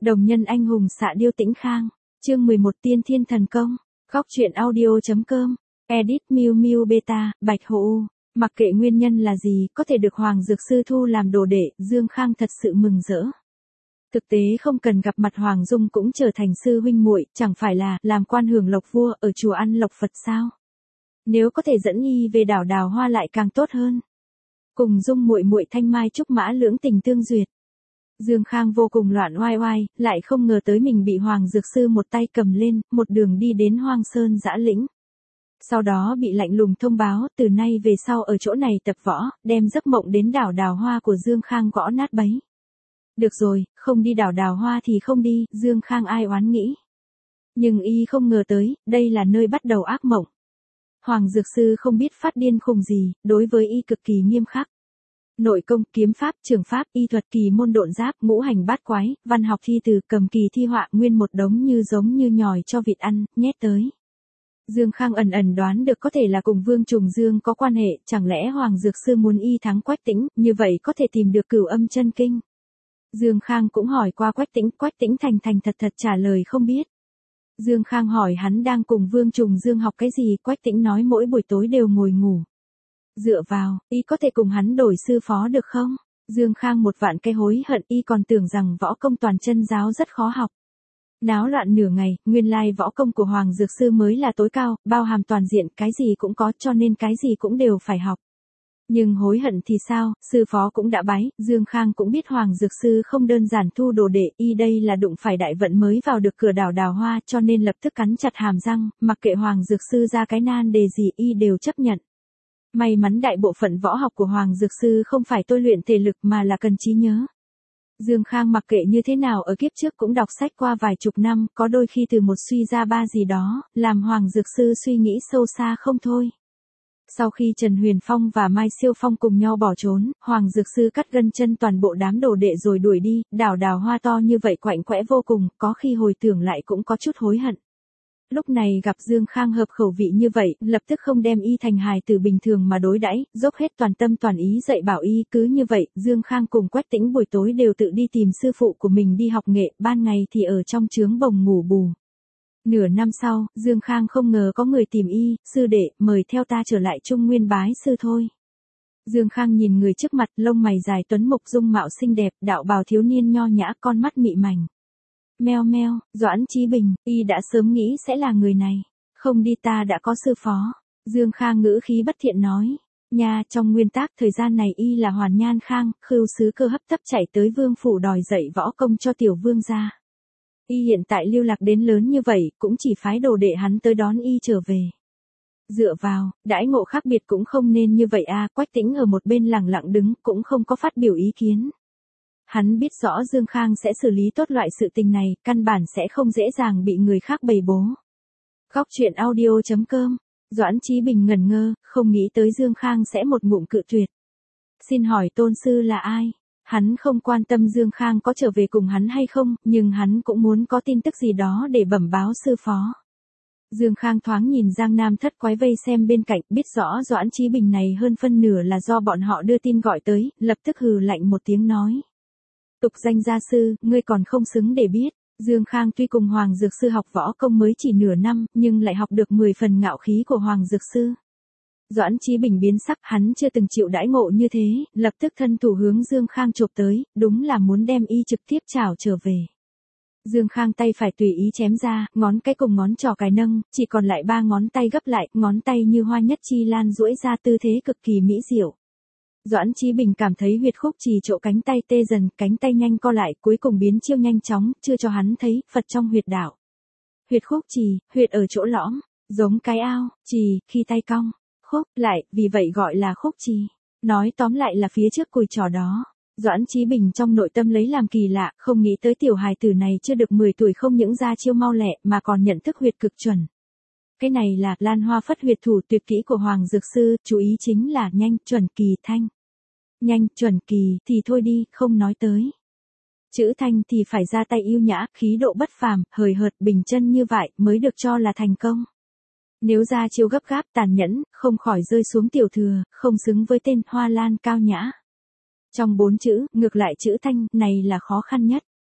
Đồng nhân anh hùng xạ điêu Tĩnh Khang, chương 11 Tiên Thiên Thần Công, góc truyện audio.com, edit Miu Miu Beta, Bạch Hổ. Mặc kệ nguyên nhân là gì, có thể được Hoàng Dược Sư thu làm đồ đệ, Dương Khang thật sự mừng rỡ. Thực tế không cần gặp mặt Hoàng Dung cũng trở thành sư huynh muội, chẳng phải là làm quan hưởng lộc vua ở chùa ăn lộc Phật sao? Nếu có thể dẫn y về đảo Đào Hoa lại càng tốt hơn. Cùng Dung muội muội thanh mai trúc mã lưỡng tình tương duyệt. Dương Khang vô cùng loạn oai oai, lại không ngờ tới mình bị Hoàng Dược Sư một tay cầm lên, một đường đi đến Hoang Sơn Dã Lĩnh. Sau đó bị lạnh lùng thông báo, từ nay về sau ở chỗ này tập võ, đem giấc mộng đến đảo Đào Hoa của Dương Khang gõ nát bấy. Được rồi, không đi đảo Đào Hoa thì không đi, Dương Khang ai oán nghĩ. Nhưng y không ngờ tới, đây là nơi bắt đầu ác mộng. Hoàng Dược Sư không biết phát điên khùng gì, đối với y cực kỳ nghiêm khắc. Nội công, kiếm pháp, trường pháp, y thuật, kỳ môn độn giáp, ngũ hành bát quái, văn học thi từ, cầm kỳ thi họa, nguyên một đống như giống như nhòi cho vịt ăn, nhét tới. Dương Khang ẩn ẩn đoán được có thể là cùng Vương Trùng Dương có quan hệ, chẳng lẽ Hoàng Dược Sư muốn y thắng Quách Tĩnh, như vậy có thể tìm được Cửu Âm Chân Kinh. Dương Khang cũng hỏi qua Quách Tĩnh thành thật trả lời không biết. Dương Khang hỏi hắn đang cùng Vương Trùng Dương học cái gì, Quách Tĩnh nói mỗi buổi tối đều ngồi ngủ. Dựa vào, y có thể cùng hắn đổi sư phó được không? Dương Khang một vạn cái hối hận, y còn tưởng rằng võ công toàn chân giáo rất khó học. Náo loạn nửa ngày, nguyên lai võ công của Hoàng Dược Sư mới là tối cao, bao hàm toàn diện, cái gì cũng có, cho nên cái gì cũng đều phải học. Nhưng hối hận thì sao, sư phó cũng đã bái, Dương Khang cũng biết Hoàng Dược Sư không đơn giản thu đồ đệ, y đây là đụng phải đại vận mới vào được cửa đảo Đào Hoa, cho nên lập tức cắn chặt hàm răng, mặc kệ Hoàng Dược Sư ra cái nan đề gì y đều chấp nhận. May mắn đại bộ phận võ học của Hoàng Dược Sư không phải tôi luyện thể lực mà là cần trí nhớ. Dương Khang mặc kệ như thế nào ở kiếp trước cũng đọc sách qua vài chục năm, có đôi khi từ một suy ra ba gì đó, làm Hoàng Dược Sư suy nghĩ sâu xa không thôi. Sau khi Trần Huyền Phong và Mai Siêu Phong cùng nhau bỏ trốn, Hoàng Dược Sư cắt gân chân toàn bộ đám đồ đệ rồi đuổi đi, đảo Đào Hoa to như vậy quạnh quẽ vô cùng, có khi hồi tưởng lại cũng có chút hối hận. Lúc này gặp Dương Khang hợp khẩu vị như vậy, lập tức không đem y thành hài tử bình thường mà đối đãi, dốc hết toàn tâm toàn ý dạy bảo y, cứ như vậy, Dương Khang cùng Quách Tĩnh buổi tối đều tự đi tìm sư phụ của mình đi học nghệ, ban ngày thì ở trong trướng bồng ngủ bù. Nửa năm sau, Dương Khang không ngờ có người tìm y, sư đệ, mời theo ta trở lại Trung Nguyên bái sư thôi. Dương Khang nhìn người trước mặt, lông mày dài tuấn mục dung mạo xinh đẹp, đạo bào thiếu niên nho nhã, con mắt mị mảnh. Meo meo, Doãn Chí Bình, y đã sớm nghĩ sẽ là người này. Không đi, ta đã có sư phó. Dương Khang ngữ khí bất thiện nói. Nha, trong nguyên tắc thời gian này y là Hoàn Nhan Khang, khưu sứ cơ hấp tấp chạy tới vương phủ đòi dạy võ công cho tiểu vương gia. Y hiện tại lưu lạc đến lớn như vậy, cũng chỉ phái đồ đệ hắn tới đón y trở về. Dựa vào, đãi ngộ khác biệt cũng không nên như vậy à, Quách Tĩnh ở một bên lẳng lặng đứng, cũng không có phát biểu ý kiến. Hắn biết rõ Dương Khang sẽ xử lý tốt loại sự tình này, căn bản sẽ không dễ dàng bị người khác bày bố. Góc truyện audio.com, Doãn Chí Bình ngẩn ngơ, không nghĩ tới Dương Khang sẽ một ngụm cự tuyệt. Xin hỏi tôn sư là ai? Hắn không quan tâm Dương Khang có trở về cùng hắn hay không, nhưng hắn cũng muốn có tin tức gì đó để bẩm báo sư phó. Dương Khang thoáng nhìn Giang Nam Thất Quái vây xem bên cạnh, biết rõ Doãn Chí Bình này hơn phân nửa là do bọn họ đưa tin gọi tới, lập tức hừ lạnh một tiếng nói. Tục danh gia sư, ngươi còn không xứng để biết. Dương Khang tuy cùng Hoàng Dược Sư học võ công mới chỉ nửa năm, nhưng lại học được 10 phần ngạo khí của Hoàng Dược Sư. Doãn Chí Bình biến sắc, hắn chưa từng chịu đãi ngộ như thế, lập tức thân thủ hướng Dương Khang chộp tới, đúng là muốn đem y trực tiếp chảo trở về. Dương Khang tay phải tùy ý chém ra, ngón cái cùng ngón trỏ cái nâng, chỉ còn lại 3 ngón tay gấp lại, ngón tay như hoa nhất chi lan duỗi ra tư thế cực kỳ mỹ diệu. Doãn Chí Bình cảm thấy huyệt khúc trì chỗ cánh tay tê dần, cánh tay nhanh co lại, cuối cùng biến chiêu nhanh chóng, chưa cho hắn thấy, Phật trong huyệt đạo. Huyệt khúc trì, huyệt ở chỗ lõm, giống cái ao, trì, khi tay cong, khúc, lại, vì vậy gọi là khúc trì. Nói tóm lại là phía trước cùi trỏ đó. Doãn Chí Bình trong nội tâm lấy làm kỳ lạ, không nghĩ tới tiểu hài tử này chưa được 10 tuổi không những ra chiêu mau lẹ mà còn nhận thức huyệt cực chuẩn. Cái này là Lan Hoa Phất huyệt thủ tuyệt kỹ của Hoàng Dược Sư, chú ý chính là nhanh, chuẩn, kỳ, thanh. Nhanh, chuẩn, kỳ thì thôi đi, không nói tới. Chữ thanh thì phải ra tay yêu nhã, khí độ bất phàm, hời hợt, bình chân như vậy mới được cho là thành công. Nếu ra chiêu gấp gáp tàn nhẫn, không khỏi rơi xuống tiểu thừa, không xứng với tên Hoa Lan cao nhã. Trong 4 chữ, ngược lại chữ thanh này là khó khăn nhất.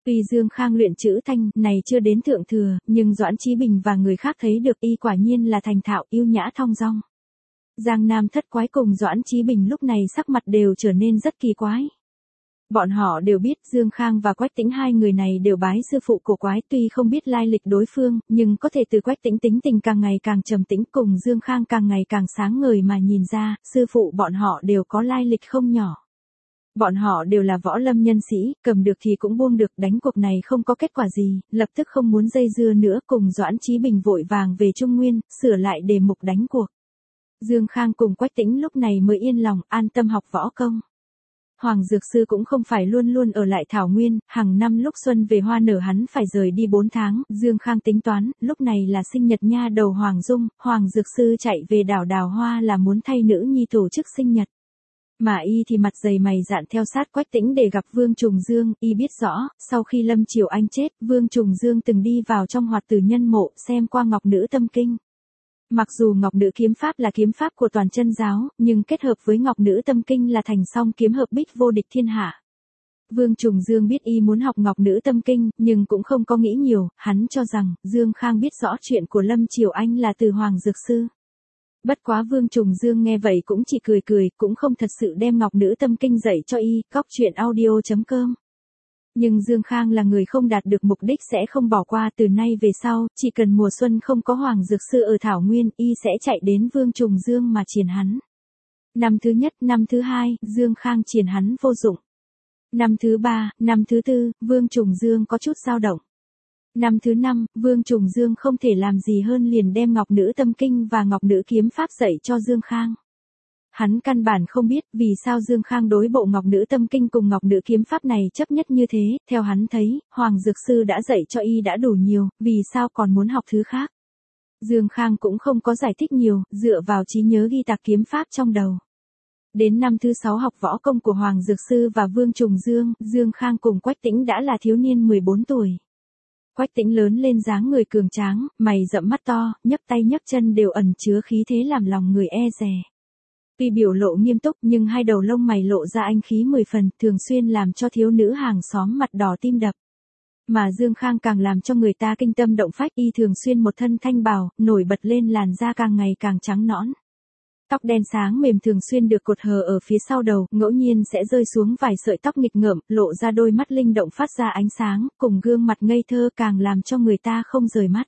Tuy Dương Khang luyện chữ thanh này chưa đến thượng thừa, nhưng Doãn Chí Bình và người khác thấy được y quả nhiên là thành thạo yêu nhã thong dong. Giang Nam Thất Quái cùng Doãn Chí Bình lúc này sắc mặt đều trở nên rất kỳ quái. Bọn họ đều biết Dương Khang và Quách Tĩnh hai người này đều bái sư phụ của quái, tuy không biết lai lịch đối phương, nhưng có thể từ Quách Tĩnh tính tình càng ngày càng trầm tĩnh cùng Dương Khang càng ngày càng sáng ngời mà nhìn ra, sư phụ bọn họ đều có lai lịch không nhỏ. Bọn họ đều là võ lâm nhân sĩ, cầm được thì cũng buông được, đánh cuộc này không có kết quả gì, lập tức không muốn dây dưa nữa cùng Doãn Chí Bình vội vàng về Trung Nguyên, sửa lại đề mục đánh cuộc. Dương Khang cùng Quách Tĩnh lúc này mới yên lòng, an tâm học võ công. Hoàng Dược Sư cũng không phải luôn luôn ở lại Thảo Nguyên, hàng năm lúc xuân về hoa nở hắn phải rời đi 4 tháng, Dương Khang tính toán, lúc này là sinh nhật nha đầu Hoàng Dung, Hoàng Dược Sư chạy về đảo Đào Hoa là muốn thay nữ nhi tổ chức sinh nhật. Mà y thì mặt dày mày dạn theo sát Quách Tĩnh để gặp Vương Trùng Dương, y biết rõ, sau khi Lâm Triều Anh chết, Vương Trùng Dương từng đi vào trong Hoạt Tử Nhân Mộ xem qua Ngọc Nữ Tâm Kinh. Mặc dù Ngọc Nữ kiếm pháp là kiếm pháp của toàn chân giáo, nhưng kết hợp với Ngọc Nữ Tâm Kinh là thành song kiếm hợp bích vô địch thiên hạ. Vương Trùng Dương biết y muốn học Ngọc Nữ Tâm Kinh, nhưng cũng không có nghĩ nhiều, hắn cho rằng, Dương Khang biết rõ chuyện của Lâm Triều Anh là từ Hoàng Dược Sư. Bất quá Vương Trùng Dương nghe vậy cũng chỉ cười cười, cũng không thật sự đem Ngọc Nữ Tâm Kinh dạy cho y, góc truyện audio.com. Nhưng Dương Khang là người không đạt được mục đích sẽ không bỏ qua, từ nay về sau, chỉ cần mùa xuân không có Hoàng Dược Sư ở Thảo Nguyên, y sẽ chạy đến Vương Trùng Dương mà triền hắn. Năm thứ nhất, năm thứ hai, Dương Khang triền hắn vô dụng. Năm thứ ba, năm thứ tư, Vương Trùng Dương có chút dao động. Năm thứ năm, Vương Trùng Dương không thể làm gì hơn liền đem Ngọc Nữ Tâm Kinh và Ngọc Nữ Kiếm Pháp dạy cho Dương Khang. Hắn căn bản không biết vì sao Dương Khang đối bộ Ngọc Nữ Tâm Kinh cùng Ngọc Nữ Kiếm Pháp này chấp nhất như thế, theo hắn thấy, Hoàng Dược Sư đã dạy cho y đã đủ nhiều, vì sao còn muốn học thứ khác. Dương Khang cũng không có giải thích nhiều, dựa vào trí nhớ ghi tạc kiếm pháp trong đầu. Đến năm thứ 6 học võ công của Hoàng Dược Sư và Vương Trùng Dương, Dương Khang cùng Quách Tĩnh đã là thiếu niên 14 tuổi. Quách Tĩnh lớn lên dáng người cường tráng, mày rậm mắt to, nhấc tay nhấc chân đều ẩn chứa khí thế làm lòng người e dè. Tuy biểu lộ nghiêm túc nhưng hai đầu lông mày lộ ra anh khí 10 phần, thường xuyên làm cho thiếu nữ hàng xóm mặt đỏ tim đập. Mà Dương Khang càng làm cho người ta kinh tâm động phách, y thường xuyên một thân thanh bào, nổi bật lên làn da càng ngày càng trắng nõn. Tóc đen sáng mềm thường xuyên được cột hờ ở phía sau đầu, ngẫu nhiên sẽ rơi xuống vài sợi tóc nghịch ngợm, lộ ra đôi mắt linh động phát ra ánh sáng, cùng gương mặt ngây thơ càng làm cho người ta không rời mắt.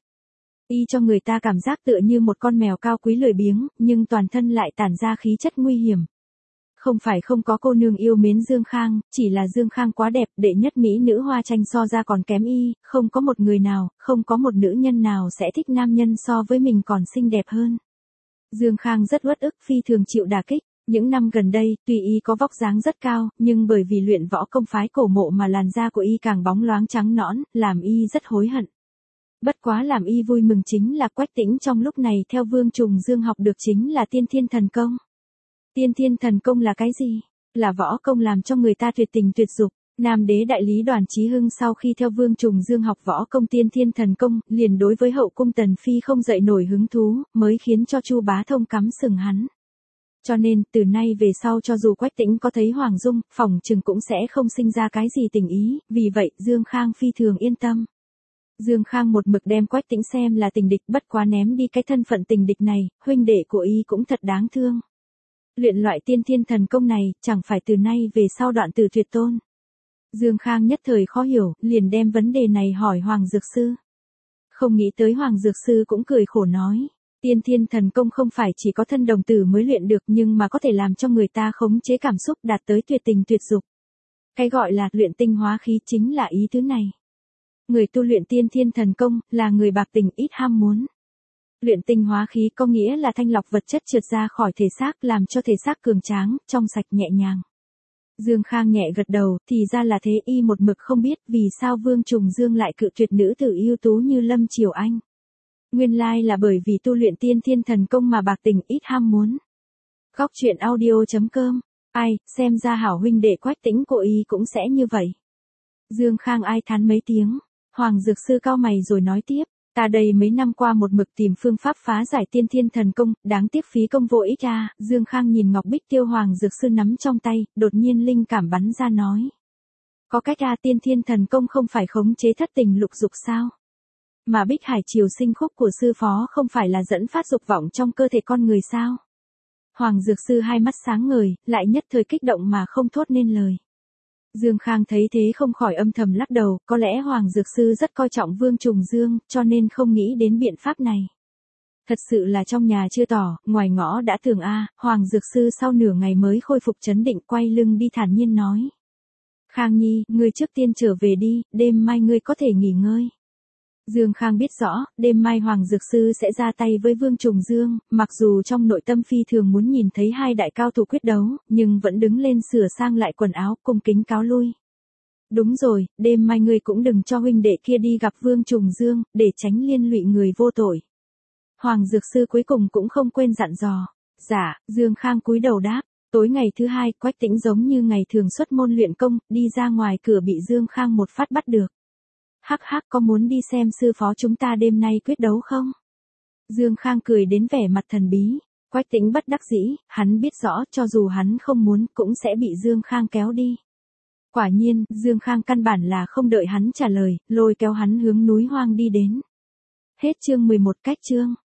Y cho người ta cảm giác tựa như một con mèo cao quý lười biếng, nhưng toàn thân lại tản ra khí chất nguy hiểm. Không phải không có cô nương yêu mến Dương Khang, chỉ là Dương Khang quá đẹp, đệ nhất mỹ nữ hoa tranh so ra còn kém y, không có một người nào, không có một nữ nhân nào sẽ thích nam nhân so với mình còn xinh đẹp hơn. Dương Khang rất uất ức, phi thường chịu đả kích. Những năm gần đây, tuy y có vóc dáng rất cao, nhưng bởi vì luyện võ công phái cổ mộ mà làn da của y càng bóng loáng trắng nõn, làm y rất hối hận. Bất quá làm y vui mừng chính là Quách Tĩnh trong lúc này theo Vương Trùng Dương học được chính là Tiên Thiên Thần Công. Tiên Thiên Thần Công là cái gì? Là võ công làm cho người ta tuyệt tình tuyệt dục. Nam đế đại lý Đoàn Chí Hưng sau khi theo Vương Trùng Dương học võ công Tiên Thiên Thần Công, liền đối với hậu cung Tần Phi không dậy nổi hứng thú, mới khiến cho Chu Bá Thông cắm sừng hắn. Cho nên, từ nay về sau cho dù Quách Tĩnh có thấy Hoàng Dung, phỏng chừng cũng sẽ không sinh ra cái gì tình ý, vì vậy Dương Khang phi thường yên tâm. Dương Khang một mực đem Quách Tĩnh xem là tình địch, bất quá ném đi cái thân phận tình địch này, huynh đệ của y cũng thật đáng thương. Luyện loại Tiên Thiên Thần Công này, chẳng phải từ nay về sau đoạn tử tuyệt tôn. Dương Khang nhất thời khó hiểu, liền đem vấn đề này hỏi Hoàng Dược Sư. Không nghĩ tới Hoàng Dược Sư cũng cười khổ nói, Tiên Thiên Thần Công không phải chỉ có thân đồng tử mới luyện được nhưng mà có thể làm cho người ta khống chế cảm xúc đạt tới tuyệt tình tuyệt dục. Cái gọi là luyện tinh hóa khí chính là ý thứ này. Người tu luyện Tiên Thiên Thần Công là người bạc tình ít ham muốn. Luyện tinh hóa khí có nghĩa là thanh lọc vật chất trượt ra khỏi thể xác làm cho thể xác cường tráng, trong sạch nhẹ nhàng. Dương Khang nhẹ gật đầu, thì ra là thế, y một mực không biết vì sao Vương Trùng Dương lại cự tuyệt nữ tử ưu tú như Lâm Triều Anh. Nguyên lai là bởi vì tu luyện Tiên Thiên Thần Công mà bạc tình ít ham muốn. Góc truyện audio.com. Ai, xem ra hảo huynh đệ Quách Tĩnh của y cũng sẽ như vậy. Dương Khang ai thán mấy tiếng. Hoàng Dược Sư cau mày rồi nói tiếp. Ta đây mấy năm qua một mực tìm phương pháp phá giải Tiên Thiên Thần Công, đáng tiếc phí công vô ích ra. Dương Khang nhìn ngọc bích tiêu Hoàng Dược Sư nắm trong tay, đột nhiên linh cảm bắn ra nói. Có cách tiên thiên thần công không phải khống chế thất tình lục dục sao? Mà Bích Hải Triều Sinh Khúc của sư phó không phải là dẫn phát dục vọng trong cơ thể con người sao? Hoàng Dược Sư hai mắt sáng ngời, lại nhất thời kích động mà không thốt nên lời. Dương Khang thấy thế không khỏi âm thầm lắc đầu, có lẽ Hoàng Dược Sư rất coi trọng Vương Trùng Dương, cho nên không nghĩ đến biện pháp này. Thật sự là trong nhà chưa tỏ, ngoài ngõ đã tường Hoàng Dược Sư sau nửa ngày mới khôi phục trấn định, quay lưng đi thản nhiên nói. Khang Nhi, ngươi trước tiên trở về đi, đêm mai ngươi có thể nghỉ ngơi. Dương Khang biết rõ, đêm mai Hoàng Dược Sư sẽ ra tay với Vương Trùng Dương, mặc dù trong nội tâm phi thường muốn nhìn thấy hai đại cao thủ quyết đấu, nhưng vẫn đứng lên sửa sang lại quần áo, cung kính cáo lui. Đúng rồi, đêm mai ngươi cũng đừng cho huynh đệ kia đi gặp Vương Trùng Dương, để tránh liên lụy người vô tội. Hoàng Dược Sư cuối cùng cũng không quên dặn dò. Dạ, Dương Khang cúi đầu đáp. Tối ngày thứ hai, Quách Tĩnh giống như ngày thường xuất môn luyện công, đi ra ngoài cửa bị Dương Khang một phát bắt được. Hắc hắc, có muốn đi xem sư phó chúng ta đêm nay quyết đấu không? Dương Khang cười đến vẻ mặt thần bí. Quách Tĩnh bất đắc dĩ, hắn biết rõ cho dù hắn không muốn cũng sẽ bị Dương Khang kéo đi. Quả nhiên, Dương Khang căn bản là không đợi hắn trả lời, lôi kéo hắn hướng núi hoang đi đến. Hết chương 11 cách chương.